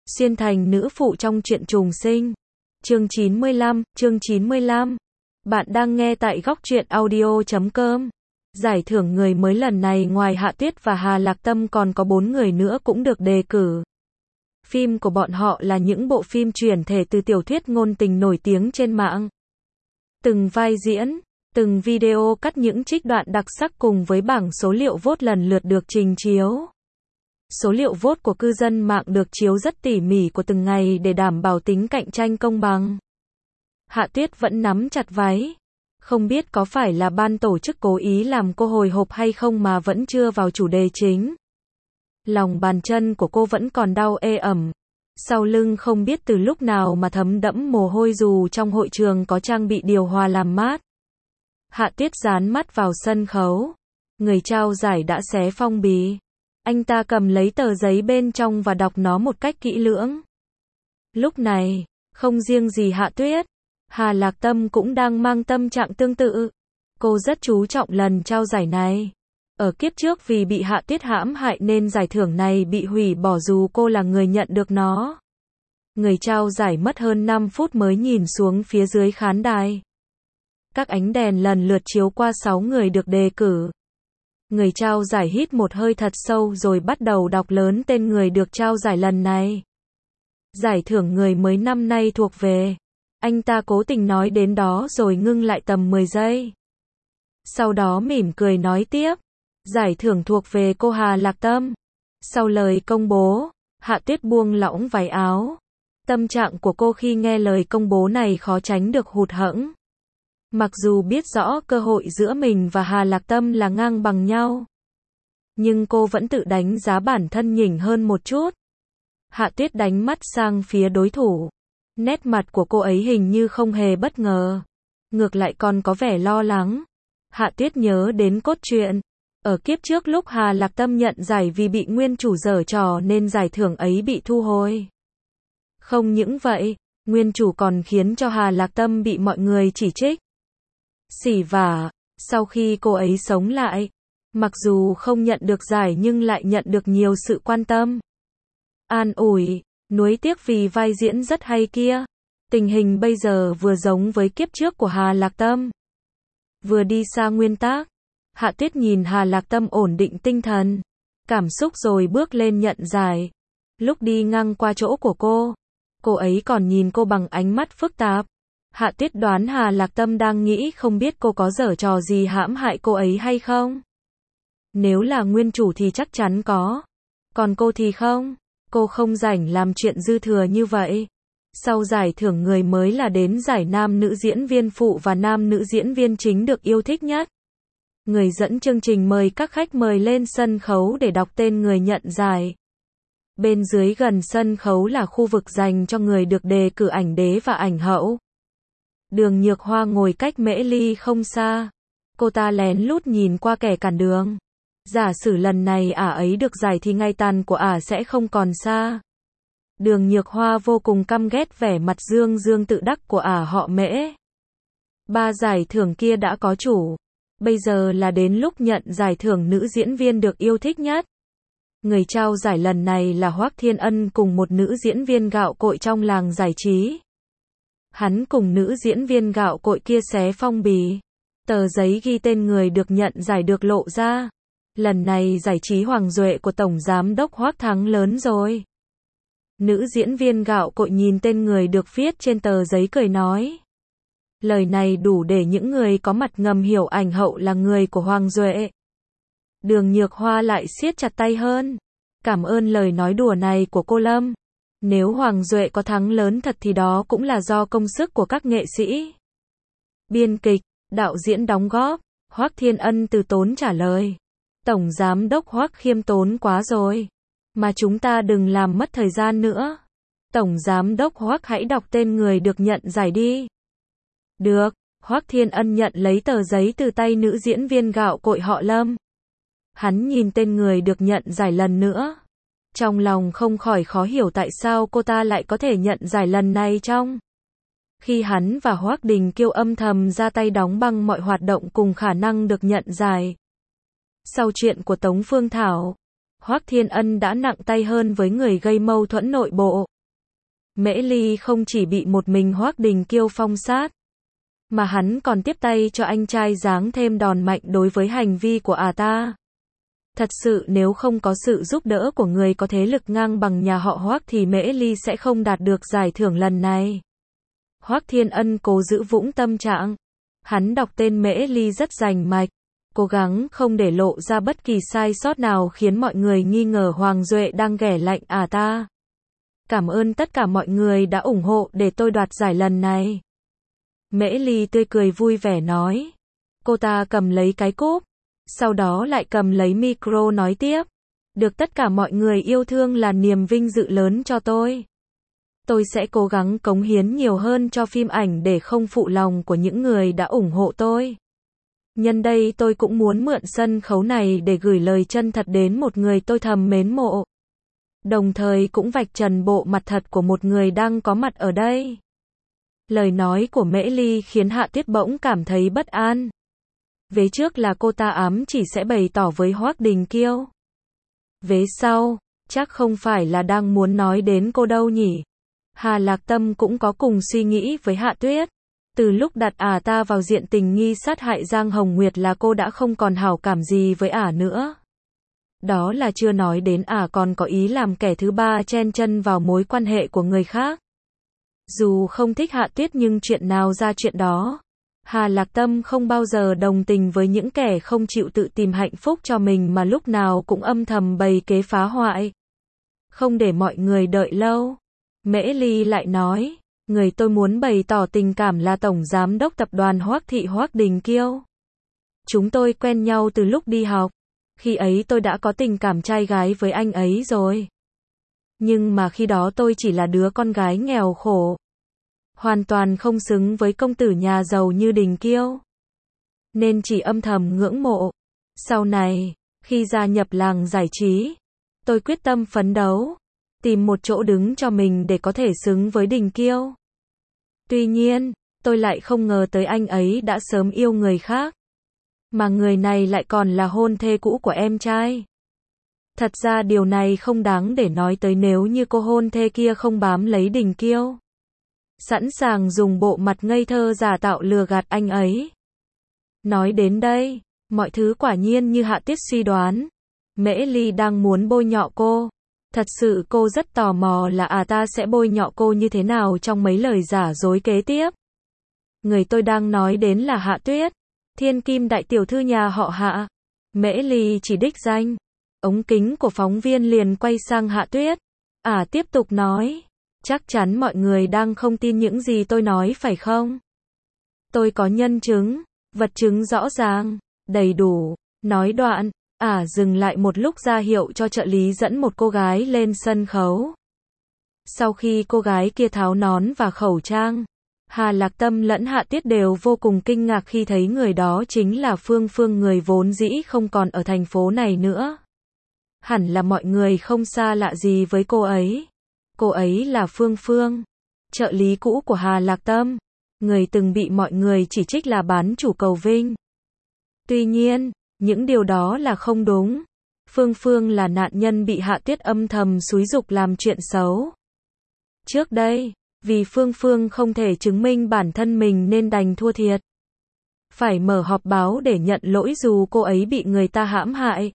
Xuyên thành nữ phụ trong truyện trùng sinh. Chương 95. Bạn đang nghe tại góc truyện audio.com. Giải thưởng người mới lần này ngoài Hạ Tuyết và Hà Lạc Tâm còn có 4 người nữa cũng được đề cử. Phim của bọn họ là những bộ phim chuyển thể từ tiểu thuyết ngôn tình nổi tiếng trên mạng. Từng vai diễn, từng video cắt những trích đoạn đặc sắc cùng với bảng số liệu vote lần lượt được trình chiếu. Số liệu vote của cư dân mạng được chiếu rất tỉ mỉ của từng ngày để đảm bảo tính cạnh tranh công bằng. Hạ Tuyết vẫn nắm chặt váy. Không biết có phải là ban tổ chức cố ý làm cô hồi hộp hay không mà vẫn chưa vào chủ đề chính. Lòng bàn chân của cô vẫn còn đau ê ẩm. Sau lưng không biết từ lúc nào mà thấm đẫm mồ hôi dù trong hội trường có trang bị điều hòa làm mát. Hạ Tuyết dán mắt vào sân khấu. Người trao giải đã xé phong bì. Anh ta cầm lấy tờ giấy bên trong và đọc nó một cách kỹ lưỡng. Lúc này, không riêng gì Hạ Tuyết, Hà Lạc Tâm cũng đang mang tâm trạng tương tự. Cô rất chú trọng lần trao giải này. Ở kiếp trước vì bị Hạ Tuyết hãm hại nên giải thưởng này bị hủy bỏ dù cô là người nhận được nó. Người trao giải mất hơn 5 phút mới nhìn xuống phía dưới khán đài. Các ánh đèn lần lượt chiếu qua 6 người được đề cử. Người trao giải hít một hơi thật sâu rồi bắt đầu đọc lớn tên người được trao giải lần này. Giải thưởng người mới năm nay thuộc về. Anh ta cố tình nói đến đó rồi ngưng lại tầm 10 giây. Sau đó mỉm cười nói tiếp. Giải thưởng thuộc về cô Hà Lạc Tâm. Sau lời công bố, Hạ Tuyết buông lỏng váy áo. Tâm trạng của cô khi nghe lời công bố này khó tránh được hụt hẫng. Mặc dù biết rõ cơ hội giữa mình và Hà Lạc Tâm là ngang bằng nhau, nhưng cô vẫn tự đánh giá bản thân nhỉnh hơn một chút. Hạ Tuyết đánh mắt sang phía đối thủ. Nét mặt của cô ấy hình như không hề bất ngờ. Ngược lại còn có vẻ lo lắng. Hạ Tuyết nhớ đến cốt truyện. Ở kiếp trước lúc Hà Lạc Tâm nhận giải vì bị nguyên chủ giở trò nên giải thưởng ấy bị thu hồi. Không những vậy, nguyên chủ còn khiến cho Hà Lạc Tâm bị mọi người chỉ trích. Xỉ vả, sau khi cô ấy sống lại, mặc dù không nhận được giải nhưng lại nhận được nhiều sự quan tâm, an ủi, nuối tiếc vì vai diễn rất hay kia. Tình hình bây giờ vừa giống với kiếp trước của Hà Lạc Tâm, vừa đi xa nguyên tắc. Hạ Tuyết nhìn Hà Lạc Tâm ổn định tinh thần, cảm xúc rồi bước lên nhận giải. Lúc đi ngang qua chỗ của cô ấy còn nhìn cô bằng ánh mắt phức tạp. Hạ Tuyết đoán Hà Lạc Tâm đang nghĩ không biết cô có giở trò gì hãm hại cô ấy hay không. Nếu là nguyên chủ thì chắc chắn có. Còn cô thì không. Cô không rảnh làm chuyện dư thừa như vậy. Sau giải thưởng người mới là đến giải nam nữ diễn viên phụ và nam nữ diễn viên chính được yêu thích nhất. Người dẫn chương trình mời các khách mời lên sân khấu để đọc tên người nhận giải. Bên dưới gần sân khấu là khu vực dành cho người được đề cử ảnh đế và ảnh hậu. Đường Nhược Hoa ngồi cách Mễ Ly không xa. Cô ta lén lút nhìn qua kẻ cản đường. Giả sử lần này ả ấy được giải thì ngày tàn của ả sẽ không còn xa. Đường Nhược Hoa vô cùng căm ghét vẻ mặt dương dương tự đắc của ả họ Mễ. 3 giải thưởng kia đã có chủ. Bây giờ là đến lúc nhận giải thưởng nữ diễn viên được yêu thích nhất. Người trao giải lần này là Hoắc Thiên Ân cùng một nữ diễn viên gạo cội trong làng giải trí. Hắn cùng nữ diễn viên gạo cội kia xé phong bì. Tờ giấy ghi tên người được nhận giải được lộ ra. Lần này giải trí Hoàng Duệ của Tổng Giám đốc Hoắc thắng lớn rồi. Nữ diễn viên gạo cội nhìn tên người được viết trên tờ giấy cười nói. Lời này đủ để những người có mặt ngầm hiểu ảnh hậu là người của Hoàng Duệ. Đường Nhược Hoa lại siết chặt tay hơn. Cảm ơn lời nói đùa này của cô Lâm. Nếu Hoàng Duệ có thắng lớn thật thì đó cũng là do công sức của các nghệ sĩ. Biên kịch, đạo diễn đóng góp. Hoắc Thiên Ân từ tốn trả lời. Tổng Giám đốc Hoắc khiêm tốn quá rồi. Mà chúng ta đừng làm mất thời gian nữa. Tổng Giám đốc Hoắc hãy đọc tên người được nhận giải đi. Được, Hoắc Thiên Ân nhận lấy tờ giấy từ tay nữ diễn viên gạo cội họ Lâm. Hắn nhìn tên người được nhận giải lần nữa. Trong lòng không khỏi khó hiểu tại sao cô ta lại có thể nhận giải lần này trong khi hắn và Hoắc Đình Kiêu âm thầm ra tay đóng băng mọi hoạt động cùng khả năng được nhận giải. Sau chuyện của Tống Phương Thảo, Hoắc Thiên Ân đã nặng tay hơn với người gây mâu thuẫn nội bộ. Mễ Ly không chỉ bị một mình Hoắc Đình Kiêu phong sát, mà hắn còn tiếp tay cho anh trai giáng thêm đòn mạnh đối với hành vi của ta. Thật sự nếu không có sự giúp đỡ của người có thế lực ngang bằng nhà họ Hoắc thì Mễ Ly sẽ không đạt được giải thưởng lần này. Hoắc Thiên Ân cố giữ vững tâm trạng. Hắn đọc tên Mễ Ly rất rành mạch, cố gắng không để lộ ra bất kỳ sai sót nào khiến mọi người nghi ngờ Hoàng Duệ đang ghẻ lạnh ta. Cảm ơn tất cả mọi người đã ủng hộ để tôi đoạt giải lần này. Mễ Ly tươi cười vui vẻ nói. Cô ta cầm lấy cái cúp, sau đó lại cầm lấy micro nói tiếp. Được tất cả mọi người yêu thương là niềm vinh dự lớn cho tôi. Tôi sẽ cố gắng cống hiến nhiều hơn cho phim ảnh để không phụ lòng của những người đã ủng hộ tôi. Nhân đây tôi cũng muốn mượn sân khấu này để gửi lời chân thật đến một người tôi thầm mến mộ. Đồng thời cũng vạch trần bộ mặt thật của một người đang có mặt ở đây. Lời nói của Mễ Ly khiến Hạ Tuyết bỗng cảm thấy bất an. Vế trước là cô ta ám chỉ sẽ bày tỏ với Hoắc Đình Kiêu. Vế sau, chắc không phải là đang muốn nói đến cô đâu nhỉ. Hà Lạc Tâm cũng có cùng suy nghĩ với Hạ Tuyết. Từ lúc đặt ta vào diện tình nghi sát hại Giang Hồng Nguyệt là cô đã không còn hảo cảm gì với nữa. Đó là chưa nói đến còn có ý làm kẻ thứ ba chen chân vào mối quan hệ của người khác. Dù không thích Hạ Tuyết nhưng chuyện nào ra chuyện đó. Hà Lạc Tâm không bao giờ đồng tình với những kẻ không chịu tự tìm hạnh phúc cho mình mà lúc nào cũng âm thầm bày kế phá hoại. Không để mọi người đợi lâu, Mễ Ly lại nói, người tôi muốn bày tỏ tình cảm là Tổng Giám đốc Tập đoàn Hoắc Thị Hoắc Đình Kiêu. Chúng tôi quen nhau từ lúc đi học. Khi ấy tôi đã có tình cảm trai gái với anh ấy rồi. Nhưng mà khi đó tôi chỉ là đứa con gái nghèo khổ. Hoàn toàn không xứng với công tử nhà giàu như Đình Kiêu. Nên chỉ âm thầm ngưỡng mộ. Sau này, khi gia nhập làng giải trí, tôi quyết tâm phấn đấu, tìm một chỗ đứng cho mình để có thể xứng với Đình Kiêu. Tuy nhiên, tôi lại không ngờ tới anh ấy đã sớm yêu người khác. Mà người này lại còn là hôn thê cũ của em trai. Thật ra điều này không đáng để nói tới nếu như cô hôn thê kia không bám lấy Đình Kiêu. Sẵn sàng dùng bộ mặt ngây thơ giả tạo lừa gạt anh ấy. Nói đến đây, mọi thứ quả nhiên như Hạ Tuyết suy đoán. Mễ Ly đang muốn bôi nhọ cô. Thật sự cô rất tò mò là ta sẽ bôi nhọ cô như thế nào trong mấy lời giả dối kế tiếp. Người tôi đang nói đến là Hạ Tuyết, thiên kim đại tiểu thư nhà họ Hạ. Mễ Ly chỉ đích danh. Ống kính của phóng viên liền quay sang Hạ Tuyết. Tiếp tục nói. Chắc chắn mọi người đang không tin những gì tôi nói phải không? Tôi có nhân chứng, vật chứng rõ ràng, đầy đủ. Nói đoạn, dừng lại một lúc ra hiệu cho trợ lý dẫn một cô gái lên sân khấu. Sau khi cô gái kia tháo nón và khẩu trang, Hà Lạc Tâm lẫn Hạ Tuyết đều vô cùng kinh ngạc khi thấy người đó chính là Phương Phương, người vốn dĩ không còn ở thành phố này nữa. Hẳn là mọi người không xa lạ gì với cô ấy. Cô ấy là Phương Phương, trợ lý cũ của Hà Lạc Tâm, người từng bị mọi người chỉ trích là bán chủ cầu vinh. Tuy nhiên, những điều đó là không đúng. Phương Phương là nạn nhân bị Hạ Tuyết âm thầm xúi giục làm chuyện xấu. Trước đây, vì Phương Phương không thể chứng minh bản thân mình nên đành thua thiệt. Phải mở họp báo để nhận lỗi dù cô ấy bị người ta hãm hại.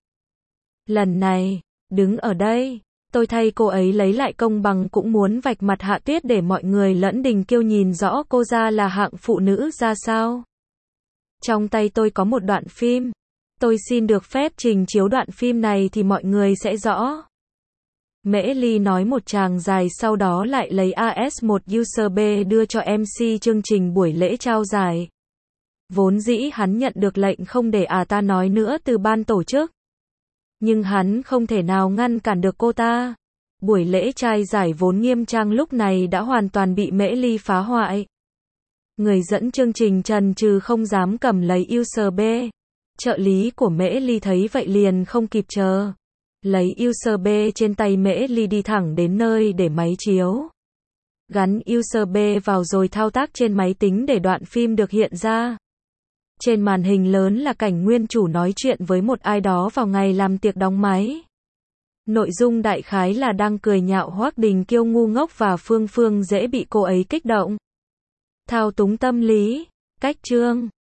Lần này, đứng ở đây, tôi thay cô ấy lấy lại công bằng, cũng muốn vạch mặt Hạ Tuyết để mọi người lẫn Đình Kiêu nhìn rõ cô ra là hạng phụ nữ ra sao. Trong tay tôi có một đoạn phim. Tôi xin được phép trình chiếu đoạn phim này thì mọi người sẽ rõ. Mễ Ly nói một tràng dài, sau đó lại lấy AS1 user B đưa cho MC chương trình buổi lễ trao giải. Vốn dĩ hắn nhận được lệnh không để ta nói nữa từ ban tổ chức. Nhưng hắn không thể nào ngăn cản được cô ta. Buổi lễ trao giải vốn nghiêm trang lúc này đã hoàn toàn bị Mễ Ly phá hoại. Người dẫn chương trình chần chừ không dám cầm lấy user B. Trợ lý của Mễ Ly thấy vậy liền không kịp chờ. Lấy user B trên tay Mễ Ly đi thẳng đến nơi để máy chiếu. Gắn user B vào rồi thao tác trên máy tính để đoạn phim được hiện ra. Trên màn hình lớn là cảnh nguyên chủ nói chuyện với một ai đó vào ngày làm tiệc đóng máy. Nội dung đại khái là đang cười nhạo Hoắc Đình Kiêu ngu ngốc và Phương Phương dễ bị cô ấy kích động. Thao túng tâm lý. Cách chương